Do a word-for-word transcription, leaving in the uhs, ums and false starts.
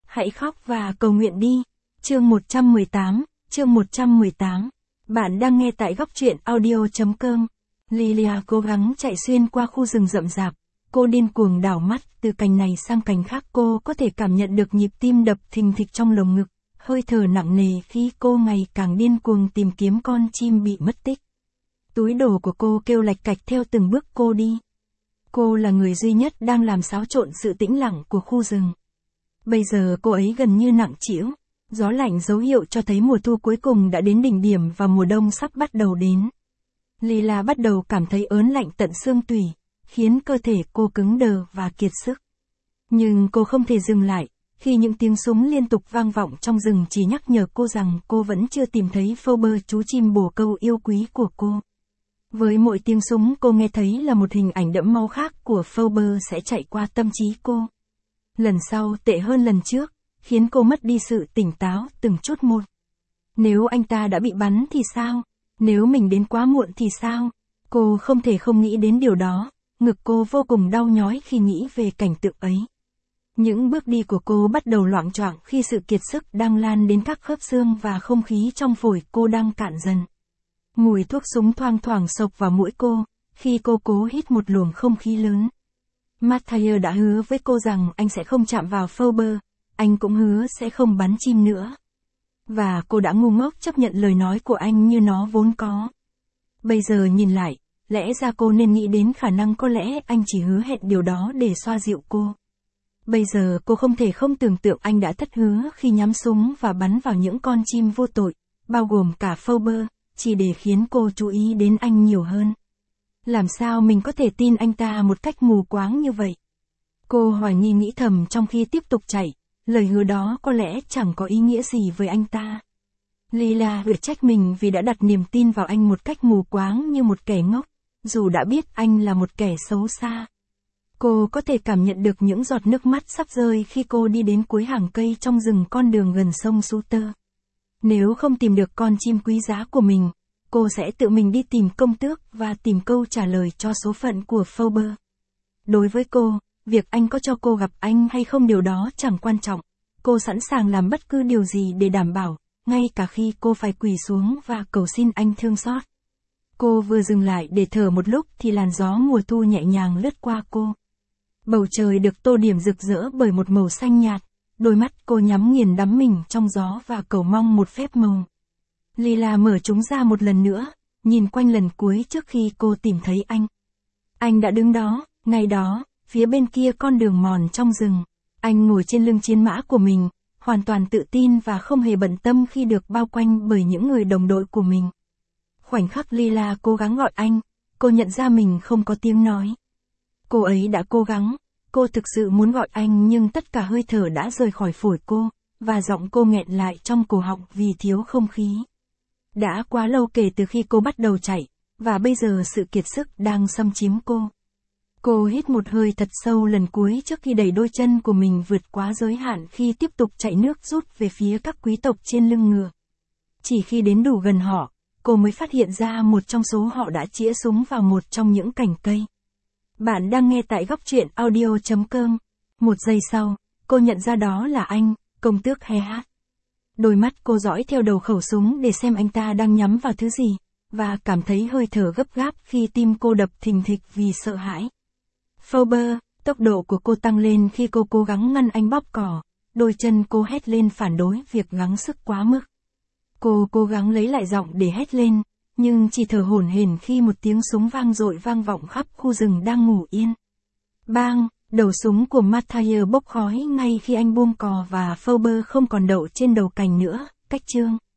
Hãy khóc và cầu nguyện đi. Chương một trăm mười tám, chương một trăm mười tám. Bạn đang nghe tại góc truyện audio.com. Lilia cố gắng chạy xuyên qua khu rừng rậm rạp. Cô điên cuồng đảo mắt từ cành này sang cành khác. Cô có thể cảm nhận được nhịp tim đập thình thịch trong lồng ngực, hơi thở nặng nề khi cô ngày càng điên cuồng tìm kiếm con chim bị mất tích. Túi đồ của cô kêu lạch cạch theo từng bước cô đi. Cô là người duy nhất đang làm xáo trộn sự tĩnh lặng của khu rừng. Bây giờ cô ấy gần như nặng trĩu. Gió lạnh dấu hiệu cho thấy mùa thu cuối cùng đã đến đỉnh điểm và mùa đông sắp bắt đầu đến. Lila bắt đầu cảm thấy ớn lạnh tận xương tủy, khiến cơ thể cô cứng đờ và kiệt sức. Nhưng cô không thể dừng lại, khi những tiếng súng liên tục vang vọng trong rừng chỉ nhắc nhở cô rằng cô vẫn chưa tìm thấy Phoebe, chú chim bồ câu yêu quý của cô. Với mỗi tiếng súng cô nghe thấy là một hình ảnh đẫm máu khác của Phoebe sẽ chạy qua tâm trí cô. Lần sau tệ hơn lần trước, khiến cô mất đi sự tỉnh táo từng chút một. Nếu anh ta đã bị bắn thì sao? Nếu mình đến quá muộn thì sao? Cô không thể không nghĩ đến điều đó, ngực cô vô cùng đau nhói khi nghĩ về cảnh tượng ấy. Những bước đi của cô bắt đầu loạng choạng khi sự kiệt sức đang lan đến các khớp xương và không khí trong phổi cô đang cạn dần. Mùi thuốc súng thoang thoảng xộc vào mũi cô, khi cô cố hít một luồng không khí lớn. Mathieu đã hứa với cô rằng anh sẽ không chạm vào Phoebe, anh cũng hứa sẽ không bắn chim nữa. Và cô đã ngu ngốc chấp nhận lời nói của anh như nó vốn có. Bây giờ nhìn lại, lẽ ra cô nên nghĩ đến khả năng có lẽ anh chỉ hứa hẹn điều đó để xoa dịu cô. Bây giờ cô không thể không tưởng tượng anh đã thất hứa khi nhắm súng và bắn vào những con chim vô tội, bao gồm cả Phoebe, chỉ để khiến cô chú ý đến anh nhiều hơn. Làm sao mình có thể tin anh ta một cách mù quáng như vậy? Cô hoài nghi nghĩ thầm trong khi tiếp tục chạy, lời hứa đó có lẽ chẳng có ý nghĩa gì với anh ta. Lila tự trách mình vì đã đặt niềm tin vào anh một cách mù quáng như một kẻ ngốc, dù đã biết anh là một kẻ xấu xa. Cô có thể cảm nhận được những giọt nước mắt sắp rơi khi cô đi đến cuối hàng cây trong rừng con đường gần sông Suter. Nếu không tìm được con chim quý giá của mình, cô sẽ tự mình đi tìm công tước và tìm câu trả lời cho số phận của Phoebe. Đối với cô, việc anh có cho cô gặp anh hay không điều đó chẳng quan trọng. Cô sẵn sàng làm bất cứ điều gì để đảm bảo, ngay cả khi cô phải quỳ xuống và cầu xin anh thương xót. Cô vừa dừng lại để thở một lúc thì làn gió mùa thu nhẹ nhàng lướt qua cô. Bầu trời được tô điểm rực rỡ bởi một màu xanh nhạt, đôi mắt cô nhắm nghiền đắm mình trong gió và cầu mong một phép màu. Lila mở chúng ra một lần nữa, nhìn quanh lần cuối trước khi cô tìm thấy anh. Anh đã đứng đó, ngay đó, phía bên kia con đường mòn trong rừng. Anh ngồi trên lưng chiến mã của mình, hoàn toàn tự tin và không hề bận tâm khi được bao quanh bởi những người đồng đội của mình. Khoảnh khắc Lila cố gắng gọi anh, cô nhận ra mình không có tiếng nói. Cô ấy đã cố gắng, cô thực sự muốn gọi anh nhưng tất cả hơi thở đã rời khỏi phổi cô, và giọng cô nghẹn lại trong cổ họng vì thiếu không khí. Đã quá lâu kể từ khi cô bắt đầu chạy, và bây giờ sự kiệt sức đang xâm chiếm cô. Cô hít một hơi thật sâu lần cuối trước khi đẩy đôi chân của mình vượt quá giới hạn khi tiếp tục chạy nước rút về phía các quý tộc trên lưng ngựa. Chỉ khi đến đủ gần họ, cô mới phát hiện ra một trong số họ đã chĩa súng vào một trong những cành cây. Bạn đang nghe tại góc truyện audio.com. Một giây sau, cô nhận ra đó là anh, công tước Hehat. Đôi mắt cô dõi theo đầu khẩu súng để xem anh ta đang nhắm vào thứ gì, và cảm thấy hơi thở gấp gáp khi tim cô đập thình thịch vì sợ hãi. Phoebe, tốc độ của cô tăng lên khi cô cố gắng ngăn anh bóp cỏ, đôi chân cô hét lên phản đối việc gắng sức quá mức. Cô cố gắng lấy lại giọng để hét lên, nhưng chỉ thở hổn hển khi một tiếng súng vang dội vang vọng khắp khu rừng đang ngủ yên. Bang, đầu súng của Mathieu bốc khói ngay khi anh buông cò và Phoebe không còn đậu trên đầu cành nữa, cách chương.